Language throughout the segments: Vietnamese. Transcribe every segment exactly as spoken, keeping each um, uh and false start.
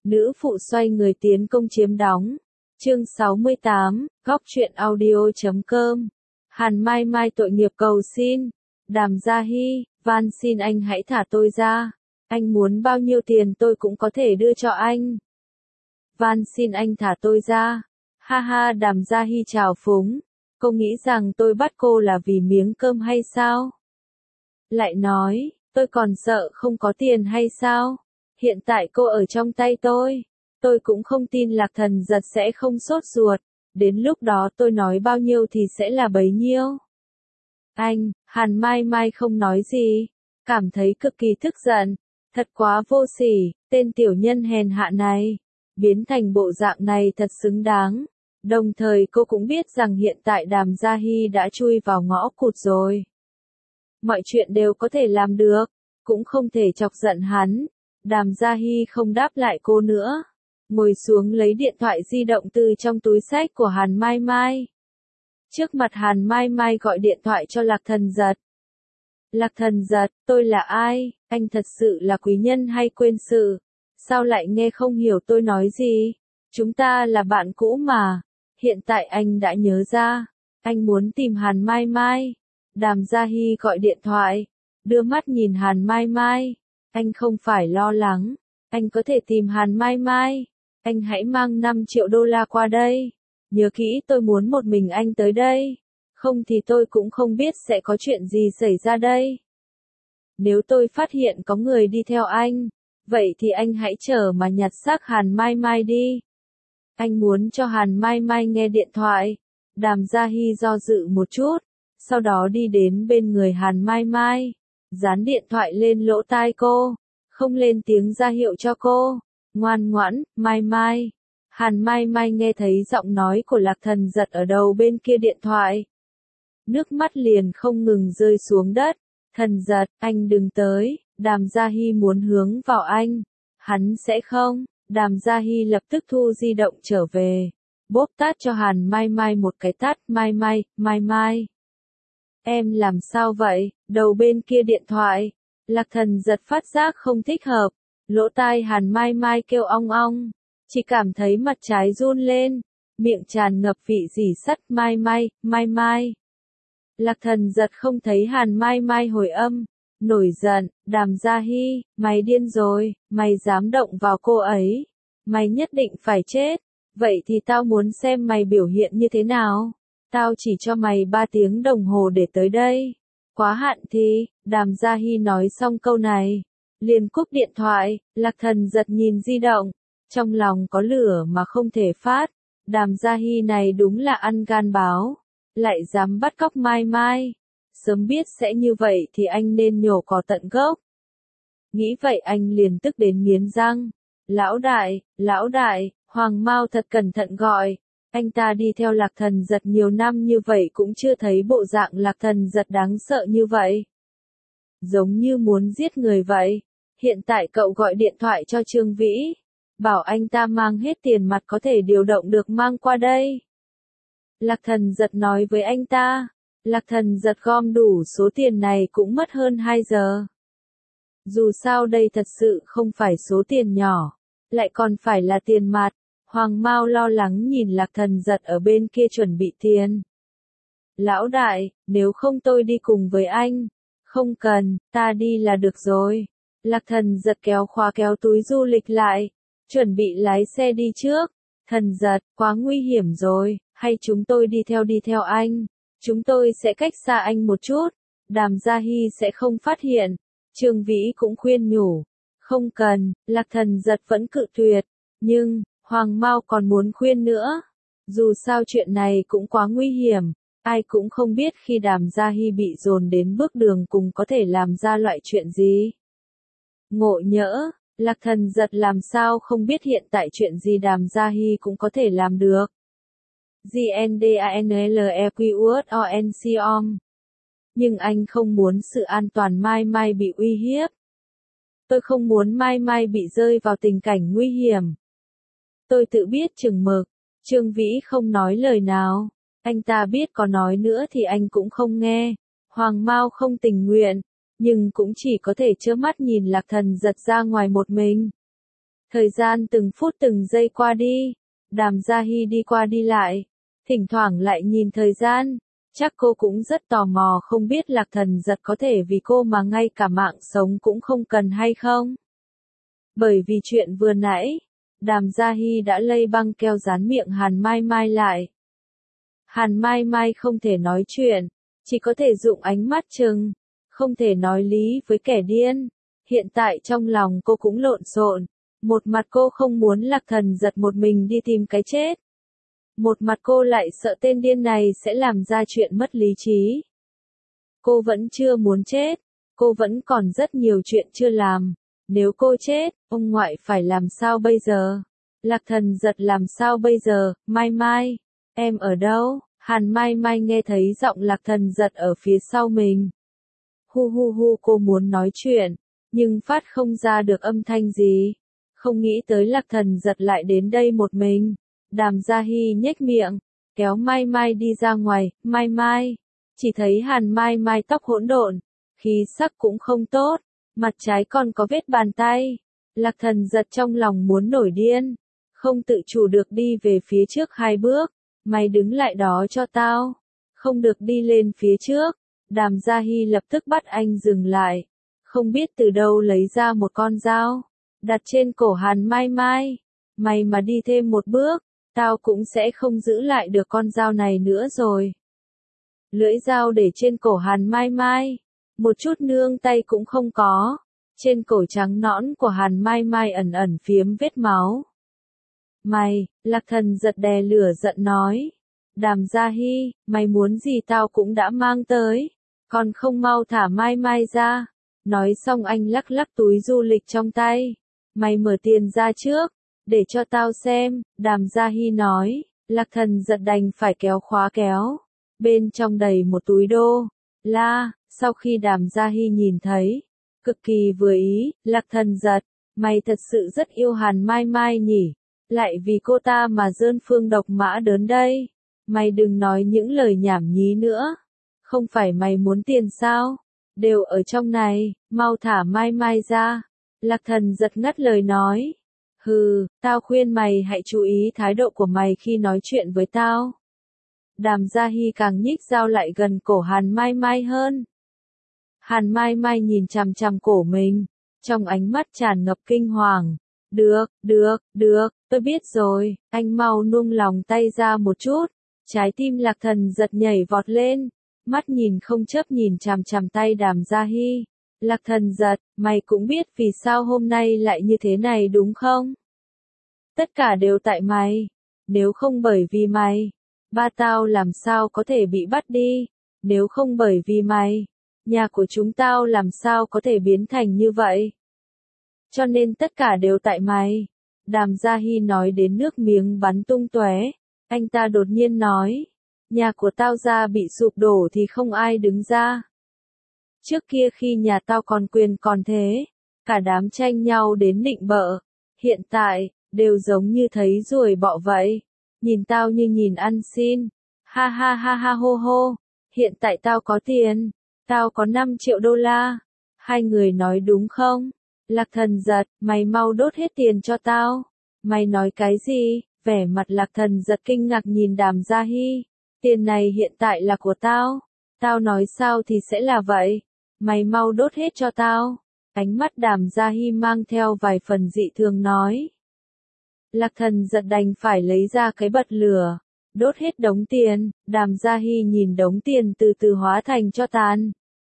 Nữ phụ xoay người tiến công chiếm đóng. Chương sáu mươi tám, góc truyện audio chấm com. Hàn Mai Mai tội nghiệp cầu xin. Đàm Gia Hy, van xin anh hãy thả tôi ra. Anh muốn bao nhiêu tiền tôi cũng có thể đưa cho anh. Van xin anh thả tôi ra. Ha ha, Đàm Gia Hy trào phúng. Cô nghĩ rằng tôi bắt cô là vì miếng cơm hay sao? Lại nói, tôi còn sợ không có tiền hay sao? Hiện tại cô ở trong tay tôi. Tôi cũng không tin Lạc Thần Giật sẽ không sốt ruột. Đến lúc đó tôi nói bao nhiêu thì sẽ là bấy nhiêu. Anh, Hàn Mai Mai không nói gì. Cảm thấy cực kỳ tức giận. Thật quá vô sỉ, tên tiểu nhân hèn hạ này. Biến thành bộ dạng này thật xứng đáng. Đồng thời cô cũng biết rằng hiện tại Đàm Gia Hy đã chui vào ngõ cụt rồi. Mọi chuyện đều có thể làm được. Cũng không thể chọc giận hắn. Đàm Gia Hy không đáp lại cô nữa. Ngồi xuống lấy điện thoại di động từ trong túi xách của Hàn Mai Mai. Trước mặt Hàn Mai Mai gọi điện thoại cho Lạc Thần Giật. Lạc Thần Giật, tôi là ai? Anh thật sự là quý nhân hay quên sự? Sao lại nghe không hiểu tôi nói gì? Chúng ta là bạn cũ mà. Hiện tại anh đã nhớ ra. Anh muốn tìm Hàn Mai Mai. Đàm Gia Hy gọi điện thoại. Đưa mắt nhìn Hàn Mai Mai. Anh không phải lo lắng. Anh có thể tìm Hàn Mai Mai. Anh hãy mang năm triệu đô la qua đây. Nhớ kỹ, tôi muốn một mình anh tới đây. Không thì tôi cũng không biết sẽ có chuyện gì xảy ra đây. Nếu tôi phát hiện có người đi theo anh, vậy thì anh hãy chờ mà nhặt xác Hàn Mai Mai đi. Anh muốn cho Hàn Mai Mai nghe điện thoại. Đàm Gia Hy do dự một chút, sau đó đi đến bên người Hàn Mai Mai, dán điện thoại lên lỗ tai cô, không lên tiếng ra hiệu cho cô. Ngoan ngoãn, Mai Mai. Hàn Mai Mai nghe thấy giọng nói của Lạc Thần Giật ở đầu bên kia điện thoại. Nước mắt liền không ngừng rơi xuống đất. Thần Giật, anh đừng tới. Đàm Gia Hy muốn hướng vào anh. Hắn sẽ không. Đàm Gia Hy lập tức thu di động trở về. Bóp tát cho Hàn Mai Mai một cái tát. Mai Mai, Mai Mai. Em làm sao vậy? Đầu bên kia điện thoại. Lạc Thần Giật phát giác không thích hợp. Lỗ tai Hàn Mai Mai kêu ong ong. Chỉ cảm thấy mặt trái run lên. Miệng tràn ngập vị rỉ sắt. Mai Mai, Mai Mai. Lạc Thần Giật không thấy Hàn Mai Mai hồi âm. Nổi giận, Đàm Gia Hy, mày điên rồi, mày dám động vào cô ấy. Mày nhất định phải chết. Vậy thì tao muốn xem mày biểu hiện như thế nào. Tao chỉ cho mày ba tiếng đồng hồ để tới đây. Quá hạn thì, Đàm Gia Hy nói xong câu này. Liền cúp điện thoại. Lạc Thần Giật nhìn di động. Trong lòng có lửa mà không thể phát. Đàm Gia Hy này đúng là ăn gan báo. Lại dám bắt cóc Mai Mai. Sớm biết sẽ như vậy thì anh nên nhổ cỏ tận gốc. Nghĩ vậy anh liền tức đến nghiến răng. Lão đại, lão đại, Hoàng Mao thật cẩn thận gọi. Anh ta đi theo Lạc Thần Giật nhiều năm như vậy cũng chưa thấy bộ dạng Lạc Thần Giật đáng sợ như vậy. Giống như muốn giết người vậy. Hiện tại cậu gọi điện thoại cho Trương Vĩ. Bảo anh ta mang hết tiền mặt có thể điều động được mang qua đây. Lạc Thần Giật nói với anh ta. Lạc Thần Giật gom đủ số tiền này cũng mất hơn hai giờ. Dù sao đây thật sự không phải số tiền nhỏ. Lại còn phải là tiền mặt. Hoàng Mao lo lắng nhìn Lạc Thần Giật ở bên kia chuẩn bị tiền. Lão đại, nếu không tôi đi cùng với anh. Không cần, ta đi là được rồi. Lạc Thần Giật kéo khóa kéo túi du lịch lại. Chuẩn bị lái xe đi trước. Thần Giật, quá nguy hiểm rồi. Hay chúng tôi đi theo đi theo anh. Chúng tôi sẽ cách xa anh một chút. Đàm Gia Hy sẽ không phát hiện. Trương Vĩ cũng khuyên nhủ. Không cần, Lạc Thần Giật vẫn cự tuyệt. Nhưng, Hoàng Mao còn muốn khuyên nữa. Dù sao chuyện này cũng quá nguy hiểm. Ai cũng không biết khi Đàm Gia Hy bị dồn đến bước đường cùng có thể làm ra loại chuyện gì. Ngộ nhỡ, Lạc Thần Giật làm sao không biết hiện tại chuyện gì Đàm Gia Hy cũng có thể làm được. Gndanlequot. Nhưng anh không muốn sự an toàn Mai Mai bị uy hiếp. Tôi không muốn Mai Mai bị rơi vào tình cảnh nguy hiểm. Tôi tự biết chừng mực. Trương Vĩ không nói lời nào. Anh ta biết có nói nữa thì anh cũng không nghe. Hoàng Mao không tình nguyện. Nhưng cũng chỉ có thể trơ mắt nhìn Lạc Thần Giật ra ngoài một mình. Thời gian từng phút từng giây qua đi, Đàm Gia Hi đi qua đi lại, thỉnh thoảng lại nhìn thời gian, chắc cô cũng rất tò mò không biết Lạc Thần Giật có thể vì cô mà ngay cả mạng sống cũng không cần hay không. Bởi vì chuyện vừa nãy, Đàm Gia Hi đã lây băng keo dán miệng Hàn Mai Mai lại. Hàn Mai Mai không thể nói chuyện, chỉ có thể dụng ánh mắt chừng, không thể nói lý với kẻ điên. Hiện tại trong lòng cô cũng lộn xộn, một mặt cô không muốn Lạc Thần Giật một mình đi tìm cái chết. Một mặt cô lại sợ tên điên này sẽ làm ra chuyện mất lý trí. Cô vẫn chưa muốn chết, cô vẫn còn rất nhiều chuyện chưa làm. Nếu cô chết, ông ngoại phải làm sao bây giờ? Lạc Thần Giật làm sao bây giờ? Mai Mai, em ở đâu? Hàn Mai Mai nghe thấy giọng Lạc Thần Giật ở phía sau mình. Hu hu hu, cô muốn nói chuyện, nhưng phát không ra được âm thanh gì. Không nghĩ tới Lạc Thần Giật lại đến đây một mình. Đàm Gia Hi nhếch miệng, kéo Mai Mai đi ra ngoài. Mai Mai, chỉ thấy Hàn Mai Mai tóc hỗn độn, khí sắc cũng không tốt, mặt trái còn có vết bàn tay. Lạc Thần Giật trong lòng muốn nổi điên, không tự chủ được đi về phía trước hai bước. Mày đứng lại đó cho tao, không được đi lên phía trước. Đàm Gia Hi lập tức bắt anh dừng lại, không biết từ đâu lấy ra một con dao, đặt trên cổ Hàn Mai Mai. Mày mà đi thêm một bước, tao cũng sẽ không giữ lại được con dao này nữa rồi. Lưỡi dao để trên cổ Hàn Mai Mai, một chút nương tay cũng không có. Trên cổ trắng nõn của Hàn Mai Mai ẩn ẩn phiếm vết máu. Mày, Lạc Thần Giật đè lửa giận nói. Đàm Gia Hi, mày muốn gì tao cũng đã mang tới, còn không mau thả Mai Mai ra. Nói xong anh lắc lắc túi du lịch trong tay. Mày mở tiền ra trước, để cho tao xem. Đàm Gia Hi nói. Lạc Thần Giật đành phải kéo khóa kéo, bên trong đầy một túi đô la. Sau khi Đàm Gia Hi nhìn thấy, cực kỳ vừa ý. Lạc Thần Giật, mày thật sự rất yêu Hàn Mai Mai nhỉ, lại vì cô ta mà dơn phương độc mã đớn đây. Mày đừng nói những lời nhảm nhí nữa, không phải mày muốn tiền sao, đều ở trong này, mau thả Mai Mai ra. Lạc Thần Giật ngắt lời nói. Hừ, tao khuyên mày hãy chú ý thái độ của mày khi nói chuyện với tao. Đàm Gia Hi càng nhích dao lại gần cổ Hàn Mai Mai hơn. Hàn Mai Mai nhìn chằm chằm cổ mình, trong ánh mắt tràn ngập kinh hoàng. Được, được, được, tôi biết rồi, anh mau nuông lòng tay ra một chút. Trái tim Lạc Thần Giật nhảy vọt lên, mắt nhìn không chớp nhìn chằm chằm tay Đàm Gia Hi. Lạc Thần Giật, mày cũng biết vì sao hôm nay lại như thế này đúng không? Tất cả đều tại mày, nếu không bởi vì mày, ba tao làm sao có thể bị bắt đi, nếu không bởi vì mày, nhà của chúng tao làm sao có thể biến thành như vậy. Cho nên tất cả đều tại mày. Đàm Gia Hi nói đến nước miếng bắn tung tóe. Anh ta đột nhiên nói, nhà của tao ra bị sụp đổ thì không ai đứng ra. Trước kia khi nhà tao còn quyền còn thế, cả đám tranh nhau đến nịnh bợ. Hiện tại, đều giống như thấy ruồi bọ vậy. Nhìn tao như nhìn ăn xin. Ha ha ha ha hô hô. Hiện tại tao có tiền. Tao có năm triệu đô la. Hai người nói đúng không? Lạc Thần Giật, mày mau đốt hết tiền cho tao. Mày nói cái gì? Vẻ mặt Lạc Thần Giật kinh ngạc nhìn Đàm Gia Hi. Tiền này hiện tại là của tao. Tao nói sao thì sẽ là vậy. Mày mau đốt hết cho tao. Ánh mắt Đàm Gia Hi mang theo vài phần dị thường nói. Lạc Thần Giật đành phải lấy ra cái bật lửa, đốt hết đống tiền. Đàm Gia Hi nhìn đống tiền từ từ hóa thành tro tàn.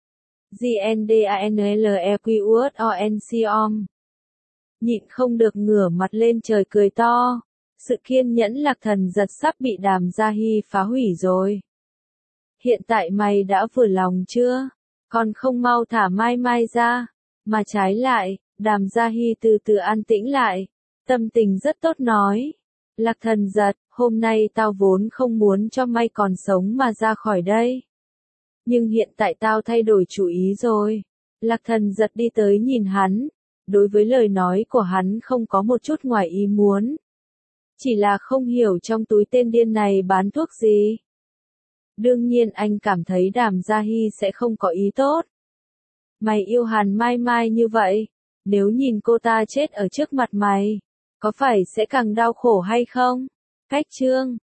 Gendanlequot. Nhịn không được ngửa mặt lên trời cười to. Sự kiên nhẫn Lạc Thần Giật sắp bị Đàm Gia Hi phá hủy rồi. Hiện tại mày đã vừa lòng chưa? Còn không mau thả Mai Mai ra. Mà trái lại, Đàm Gia Hi từ từ an tĩnh lại. Tâm tình rất tốt nói. Lạc Thần Giật, hôm nay tao vốn không muốn cho mày còn sống mà ra khỏi đây. Nhưng hiện tại tao thay đổi chủ ý rồi. Lạc Thần Giật đi tới nhìn hắn. Đối với lời nói của hắn không có một chút ngoài ý muốn. Chỉ là không hiểu trong túi tên điên này bán thuốc gì. Đương nhiên anh cảm thấy Đàm Gia Hi sẽ không có ý tốt. Mày yêu Hàn Mai Mai như vậy, Nếu nhìn cô ta chết ở trước mặt mày, có phải sẽ càng đau khổ hay không? Cách chương